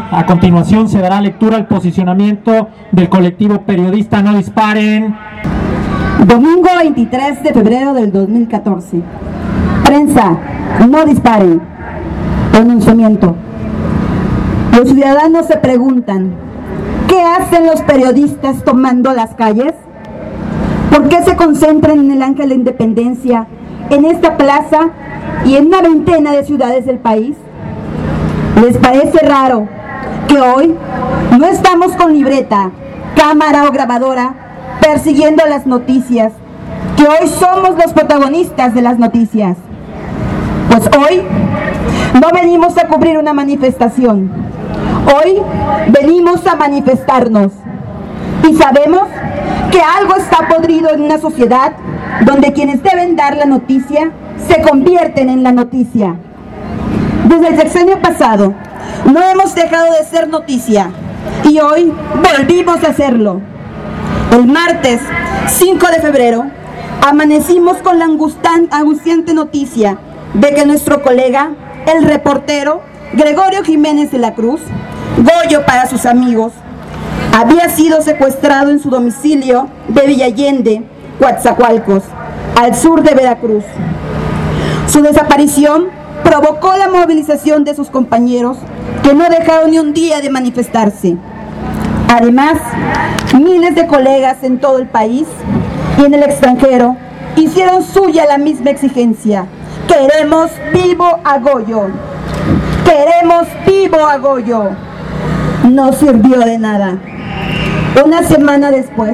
A continuación se dará lectura al posicionamiento del colectivo periodista No Disparen. Domingo 23 de febrero del 2014. Prensa, no disparen. Pronunciamiento. Los ciudadanos se preguntan, ¿qué hacen los periodistas tomando las calles? ¿Por qué se concentran en el Ángel de la Independencia, en esta plaza y en una veintena de ciudades del país? ¿Les parece raro que hoy no estamos con libreta, cámara o grabadora persiguiendo las noticias, que hoy somos los protagonistas de las noticias? Pues hoy no venimos a cubrir una manifestación, hoy venimos a manifestarnos y sabemos que algo está podrido en una sociedad donde quienes deben dar la noticia se convierten en la noticia. Desde el sexenio pasado no hemos dejado de ser noticia y hoy volvimos a hacerlo. El martes 5 de febrero amanecimos con la angustiante noticia de que nuestro colega, el reportero Gregorio Jiménez de la Cruz, Goyo para sus amigos, había sido secuestrado en su domicilio de Villa Allende, Coatzacoalcos, al sur de Veracruz. Su desaparición provocó la movilización de sus compañeros, que no dejaron ni un día de manifestarse. Además, miles de colegas en todo el país y en el extranjero hicieron suya la misma exigencia. Queremos vivo a Goyo. Queremos vivo a Goyo. No sirvió de nada. Una semana después,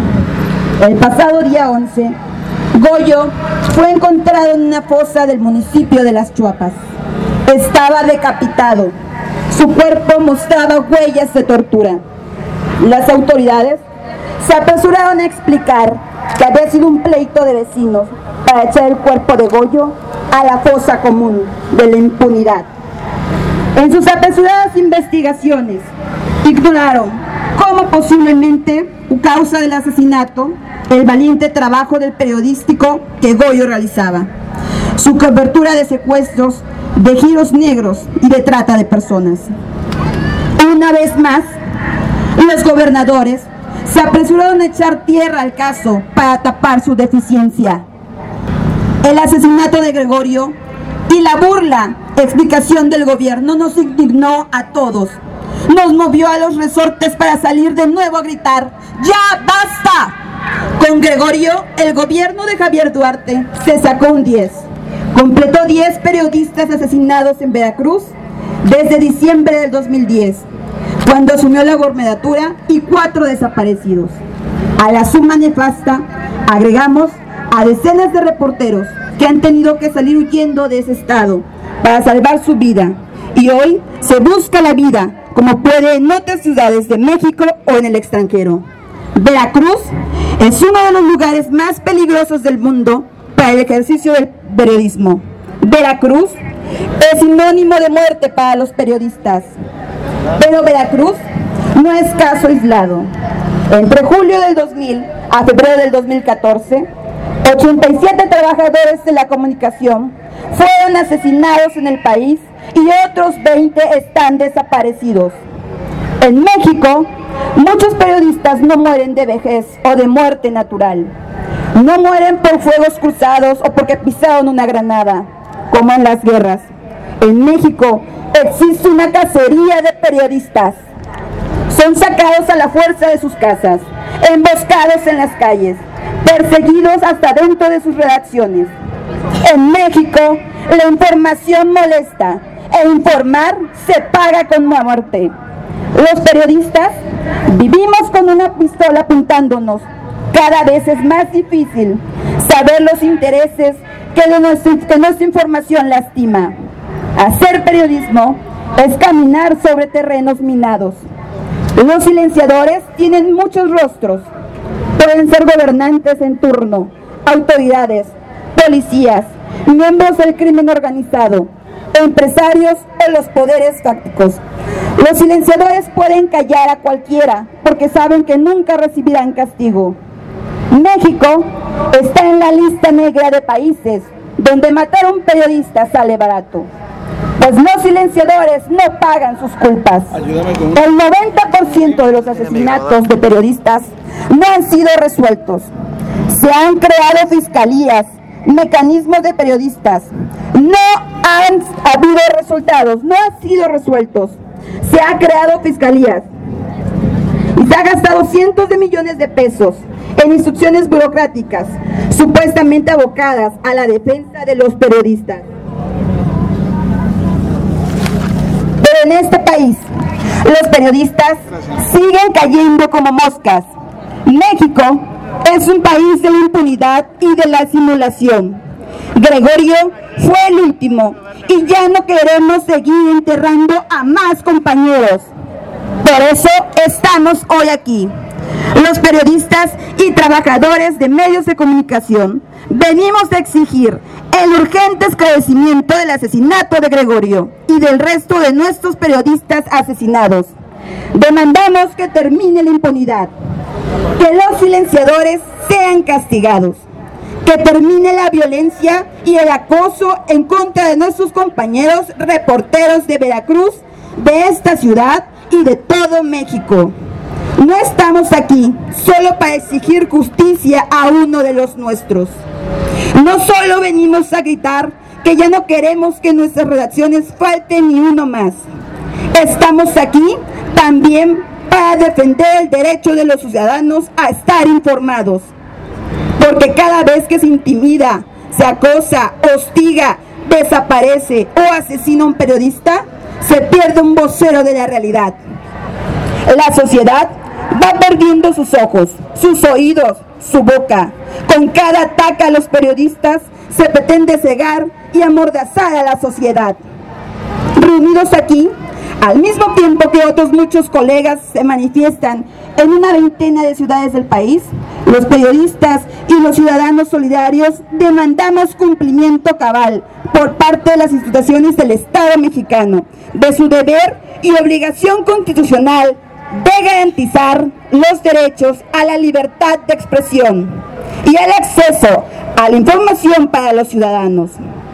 el pasado día 11, Goyo fue encontrado en una fosa del municipio de Las Chuapas. Estaba decapitado. Su cuerpo mostraba huellas de tortura. Las autoridades se apresuraron a explicar que había sido un pleito de vecinos para echar el cuerpo de Goyo a la fosa común de la impunidad. En sus apresuradas investigaciones, ignoraron cómo posiblemente, causa del asesinato, el valiente trabajo del periodístico que Goyo realizaba, su cobertura de secuestros, de giros negros y de trata de personas. Una vez más, los gobernadores se apresuraron a echar tierra al caso para tapar su deficiencia. El asesinato de Gregorio y la burla explicación del gobierno nos indignó a todos. Nos movió a los resortes para salir de nuevo a gritar: ¡ya basta! Con Gregorio, el gobierno de Javier Duarte se sacó un 10. Completó 10 periodistas asesinados en Veracruz desde diciembre del 2010, cuando asumió la gobernatura, y 4 desaparecidos. A la suma nefasta agregamos a decenas de reporteros que han tenido que salir huyendo de ese estado para salvar su vida, y hoy se busca la vida como puede en otras ciudades de México o en el extranjero. Veracruz es uno de los lugares más peligrosos del mundo para el ejercicio del periodismo. Veracruz es sinónimo de muerte para los periodistas. Pero Veracruz no es caso aislado. Entre julio del 2000 a febrero del 2014, 87 trabajadores de la comunicación fueron asesinados en el país y otros 20 están desaparecidos. En México, muchos periodistas no mueren de vejez o de muerte natural. No mueren por fuegos cruzados o porque pisaron una granada, como en las guerras. En México existe una cacería de periodistas. Son sacados a la fuerza de sus casas, emboscados en las calles, perseguidos hasta dentro de sus redacciones. En México, la información molesta e informar se paga con la muerte. Los periodistas vivimos con una pistola apuntándonos. Cada vez es más difícil saber los intereses que nuestra información lastima. Hacer periodismo es caminar sobre terrenos minados. Los silenciadores tienen muchos rostros. Pueden ser gobernantes en turno, autoridades, policías, miembros del crimen organizado, empresarios o los poderes fácticos. Los silenciadores pueden callar a cualquiera porque saben que nunca recibirán castigo. México está en la lista negra de países donde matar a un periodista sale barato. pues los silenciadores no pagan sus culpas. El 90% de los asesinatos de periodistas no han sido resueltos. Se han creado fiscalías, mecanismos de periodistas. No han habido resultados, no han sido resueltos. Se han creado fiscalías y se ha gastado cientos de millones de pesos en instrucciones burocráticas, supuestamente abocadas a la defensa de los periodistas. Pero en este país, los periodistas siguen cayendo como moscas. México es un país de la impunidad y de la simulación. Gregorio fue el último y ya no queremos seguir enterrando a más compañeros. Por eso estamos hoy aquí. Los periodistas y trabajadores de medios de comunicación venimos a exigir el urgente esclarecimiento del asesinato de Gregorio y del resto de nuestros periodistas asesinados. Demandamos que termine la impunidad, que los silenciadores sean castigados, que termine la violencia y el acoso en contra de nuestros compañeros reporteros de Veracruz, de esta ciudad y de todo México. No estamos aquí solo para exigir justicia a uno de los nuestros. No solo venimos a gritar que ya no queremos que en nuestras redacciones falte ni uno más. Estamos aquí también para defender el derecho de los ciudadanos a estar informados. Porque cada vez que se intimida, se acosa, hostiga, desaparece o asesina a un periodista, se pierde un vocero de la realidad. La sociedad va perdiendo sus ojos, sus oídos, su boca. Con cada ataque a los periodistas se pretende cegar y amordazar a la sociedad. Reunidos aquí, al mismo tiempo que otros muchos colegas se manifiestan en una veintena de ciudades del país, los periodistas y los ciudadanos solidarios demandamos cumplimiento cabal por parte de las instituciones del Estado mexicano de su deber y obligación constitucional de garantizar los derechos a la libertad de expresión y el acceso a la información para los ciudadanos.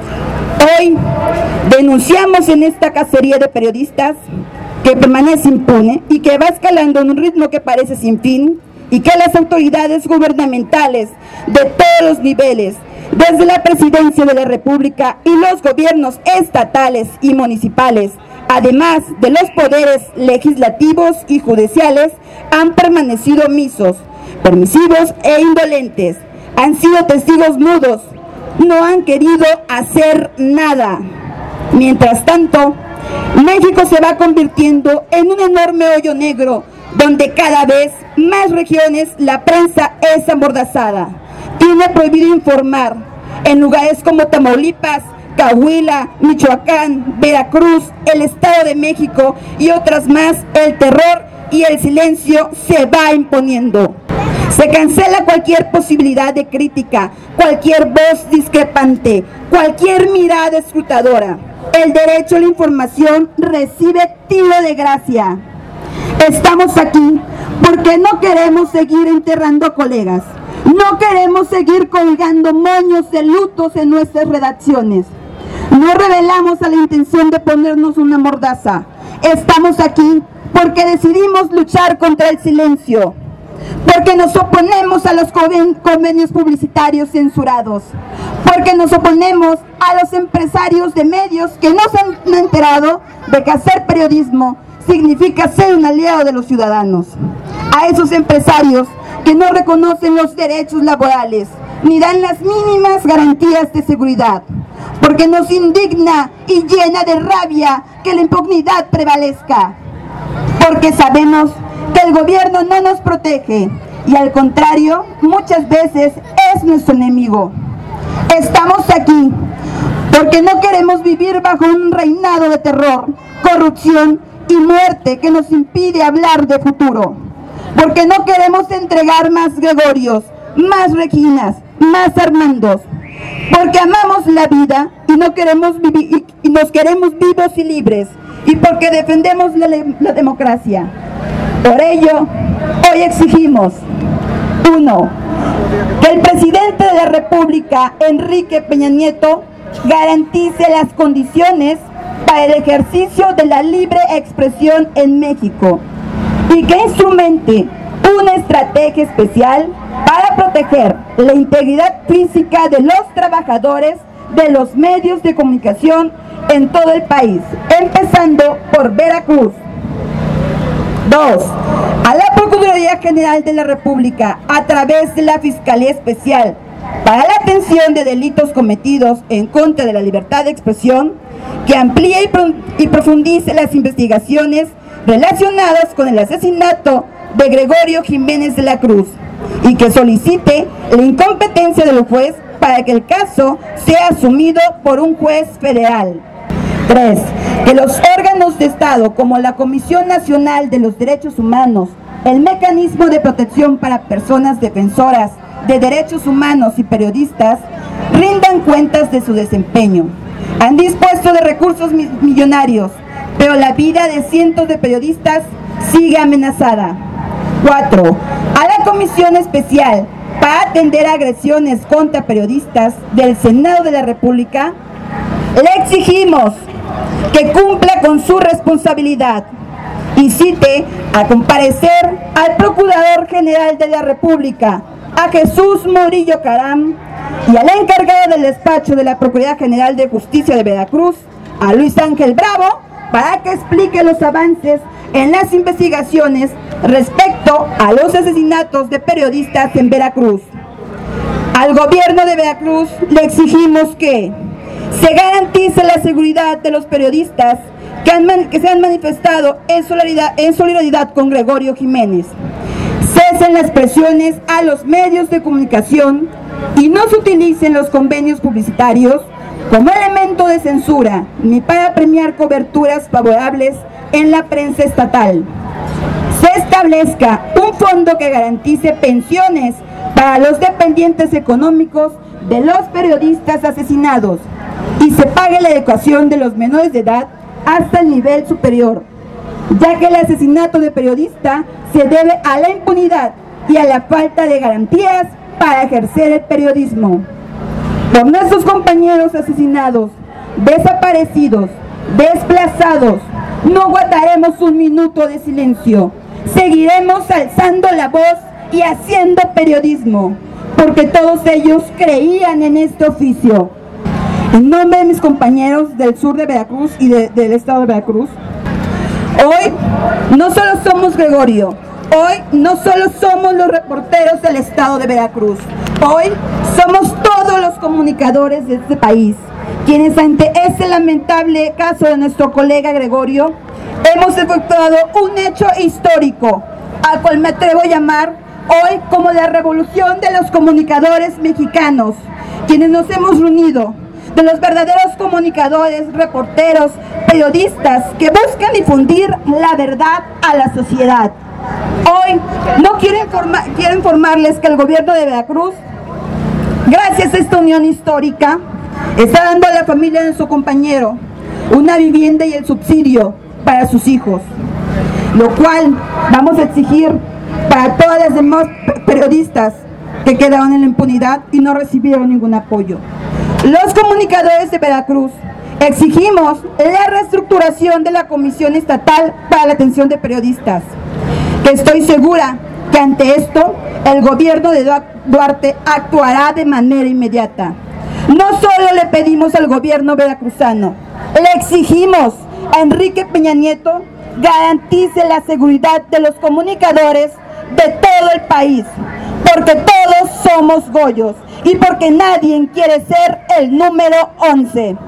Hoy denunciamos en esta cacería de periodistas que permanece impune y que va escalando en un ritmo que parece sin fin, y que las autoridades gubernamentales de todos los niveles, desde la Presidencia de la República y los gobiernos estatales y municipales, además de los poderes legislativos y judiciales, han permanecido omisos, permisivos e indolentes. Han sido testigos mudos, no han querido hacer nada. Mientras tanto, México se va convirtiendo en un enorme hoyo negro, donde cada vez más regiones la prensa es amordazada. Tiene prohibido informar en lugares como Tamaulipas, Coahuila, Michoacán, Veracruz, el Estado de México y otras más. El terror y el silencio se va imponiendo. Se cancela cualquier posibilidad de crítica, cualquier voz discrepante, cualquier mirada escrutadora. El derecho a la información recibe tiro de gracia. Estamos aquí porque no queremos seguir enterrando colegas. No queremos seguir colgando moños de lutos en nuestras redacciones. No revelamos a la intención de ponernos una mordaza. Estamos aquí porque decidimos luchar contra el silencio, porque nos oponemos a los convenios publicitarios censurados, porque nos oponemos a los empresarios de medios que no se han enterado de que hacer periodismo significa ser un aliado de los ciudadanos, a esos empresarios que no reconocen los derechos laborales ni dan las mínimas garantías de seguridad, porque nos indigna y llena de rabia que la impunidad prevalezca, porque sabemos que el gobierno no nos protege y al contrario, muchas veces es nuestro enemigo. Estamos aquí porque no queremos vivir bajo un reinado de terror, corrupción y muerte que nos impide hablar de futuro, porque no queremos entregar más Gregorios, más Reginas, más Armandos, porque amamos la vida y no queremos vivir y nos queremos vivos y libres, y porque defendemos la democracia. Por ello, hoy exigimos: 1. Que el presidente de la República, Enrique Peña Nieto, garantice las condiciones para el ejercicio de la libre expresión en México y que instrumente una estrategia especial para proteger la integridad física de los trabajadores de los medios de comunicación en todo el país, empezando por Veracruz. 2. A la Procuraduría General de la República, a través de la Fiscalía Especial para la Atención de Delitos Cometidos en contra de la Libertad de Expresión, que amplíe y profundice las investigaciones relacionadas con el asesinato de Gregorio Jiménez de la Cruz y que solicite la incompetencia del juez para que el caso sea asumido por un juez federal. 3. Que los órganos de Estado como la Comisión Nacional de los Derechos Humanos, el Mecanismo de Protección para Personas Defensoras de Derechos Humanos y periodistas rindan cuentas de su desempeño. Han dispuesto de recursos millonarios, pero la vida de cientos de periodistas sigue amenazada. 4. A la Comisión Especial para atender agresiones contra periodistas del Senado de la República, le exigimos que cumpla con su responsabilidad y cite a comparecer al Procurador General de la República, a Jesús Murillo Caram, y al encargado del despacho de la Procuraduría General de Justicia de Veracruz, a Luis Ángel Bravo, para que explique los avances en las investigaciones respecto a los asesinatos de periodistas en Veracruz. Al gobierno de Veracruz le exigimos que se garantice la seguridad de los periodistas que se han manifestado en solidaridad con Gregorio Jiménez. Cesen las presiones a los medios de comunicación y no se utilicen los convenios publicitarios como elemento de censura ni para premiar coberturas favorables en la prensa estatal. Se establezca un fondo que garantice pensiones para los dependientes económicos de los periodistas asesinados y se pague la educación de los menores de edad hasta el nivel superior, ya que el asesinato de periodista se debe a la impunidad y a la falta de garantías para ejercer el periodismo. Por nuestros compañeros asesinados, desaparecidos, desplazados, no guardaremos un minuto de silencio. Seguiremos alzando la voz y haciendo periodismo, porque todos ellos creían en este oficio. En nombre de mis compañeros del sur de Veracruz y del estado de Veracruz, hoy no solo somos Gregorio, hoy no solo somos los reporteros del estado de Veracruz, hoy somos todos los comunicadores de este país, quienes ante este lamentable caso de nuestro colega Gregorio, hemos efectuado un hecho histórico, al cual me atrevo a llamar hoy como la revolución de los comunicadores mexicanos, quienes nos hemos reunido, de los verdaderos comunicadores, reporteros, periodistas que buscan difundir la verdad a la sociedad. Hoy quiero informarles que el gobierno de Veracruz, gracias a esta unión histórica, está dando a la familia de su compañero una vivienda y el subsidio para sus hijos, lo cual vamos a exigir para todas las demás periodistas que quedaron en la impunidad y no recibieron ningún apoyo. Los comunicadores de Veracruz exigimos la reestructuración de la Comisión Estatal para la Atención de Periodistas, que estoy segura que ante esto el gobierno de Duarte actuará de manera inmediata. No solo le pedimos al gobierno veracruzano, le exigimos a Enrique Peña Nieto garantice la seguridad de los comunicadores de todo el país, porque todos somos Goyos y porque nadie quiere ser el número 11.